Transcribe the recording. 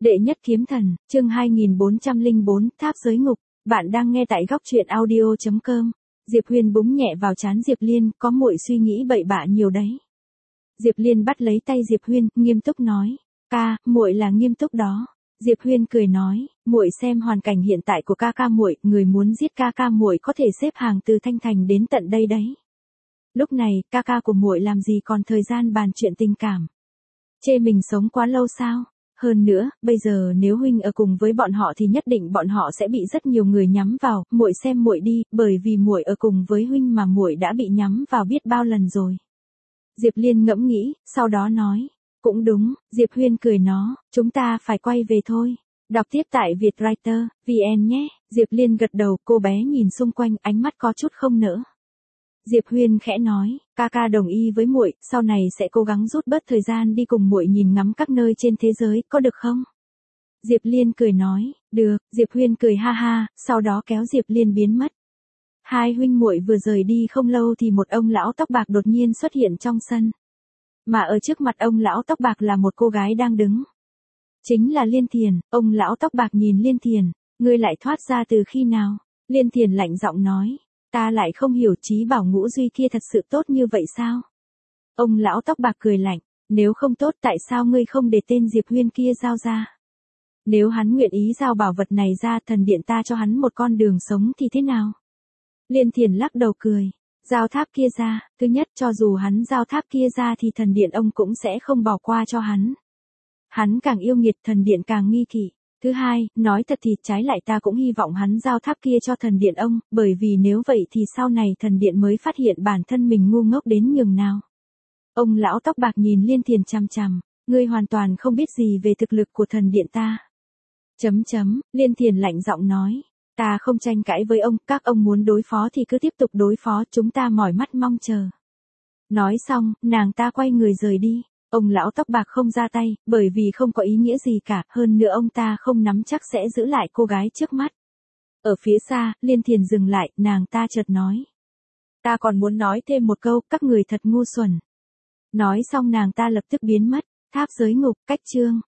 Đệ nhất kiếm thần, chương 2404, tháp giới ngục. Bạn đang nghe tại góc truyện audio.com. Diệp Huyền búng nhẹ vào trán Diệp Liên, có muội suy nghĩ bậy bạ nhiều đấy. Diệp Liên bắt lấy tay Diệp Huyền, nghiêm túc nói, ca, muội là nghiêm túc đó. Diệp Huyền cười nói, muội xem hoàn cảnh hiện tại của ca ca muội, người muốn giết ca ca muội có thể xếp hàng từ Thanh Thành đến tận đây đấy. Lúc này, ca ca của muội làm gì còn thời gian bàn chuyện tình cảm. Chê mình sống quá lâu sao? Hơn nữa, bây giờ nếu huynh ở cùng với bọn họ thì nhất định bọn họ sẽ bị rất nhiều người nhắm vào, muội xem muội đi, bởi vì muội ở cùng với huynh mà muội đã bị nhắm vào biết bao lần rồi. Diệp Liên ngẫm nghĩ, sau đó nói, cũng đúng, Diệp Huyền cười nó, chúng ta phải quay về thôi. Đọc tiếp tại Vietwriter, VN nhé. Diệp Liên gật đầu, cô bé nhìn xung quanh, ánh mắt có chút không nỡ. Diệp Huyền khẽ nói, ca ca đồng ý với muội, sau này sẽ cố gắng rút bớt thời gian đi cùng muội nhìn ngắm các nơi trên thế giới, có được không? Diệp Liên cười nói, được. Diệp Huyền cười ha ha, sau đó kéo Diệp Liên biến mất. Hai huynh muội vừa rời đi không lâu thì một ông lão tóc bạc đột nhiên xuất hiện trong sân. Mà ở trước mặt ông lão tóc bạc là một cô gái đang đứng. Chính là Liên Thiền. Ông lão tóc bạc nhìn Liên Thiền, ngươi lại thoát ra từ khi nào? Liên Thiền lạnh giọng nói, ta lại không hiểu Chí Bảo Ngũ Duy kia thật sự tốt như vậy sao? Ông lão tóc bạc cười lạnh, nếu không tốt tại sao ngươi không để tên Diệp Huyền kia giao ra? Nếu hắn nguyện ý giao bảo vật này ra, thần điện ta cho hắn một con đường sống thì thế nào? Liên Thiền lắc đầu cười, giao tháp kia ra, thứ nhất cho dù hắn giao tháp kia ra thì thần điện ông cũng sẽ không bỏ qua cho hắn. Hắn càng yêu nghiệt thần điện càng nghi kỵ. Thứ hai, nói thật thì trái lại ta cũng hy vọng hắn giao tháp kia cho thần điện ông, bởi vì nếu vậy thì sau này thần điện mới phát hiện bản thân mình ngu ngốc đến nhường nào. Ông lão tóc bạc nhìn Liên Thiền chằm chằm, ngươi hoàn toàn không biết gì về thực lực của thần điện ta. Liên Thiền lạnh giọng nói, ta không tranh cãi với ông, các ông muốn đối phó thì cứ tiếp tục đối phó, chúng ta mỏi mắt mong chờ. Nói xong, nàng ta quay người rời đi. Ông lão tóc bạc không ra tay, bởi vì không có ý nghĩa gì cả, hơn nữa ông ta không nắm chắc sẽ giữ lại cô gái trước mắt. Ở phía xa, Liên Thiền dừng lại, nàng ta chợt nói. Ta còn muốn nói thêm một câu, các người thật ngu xuẩn. Nói xong nàng ta lập tức biến mất, tháp giới ngục, cách chương.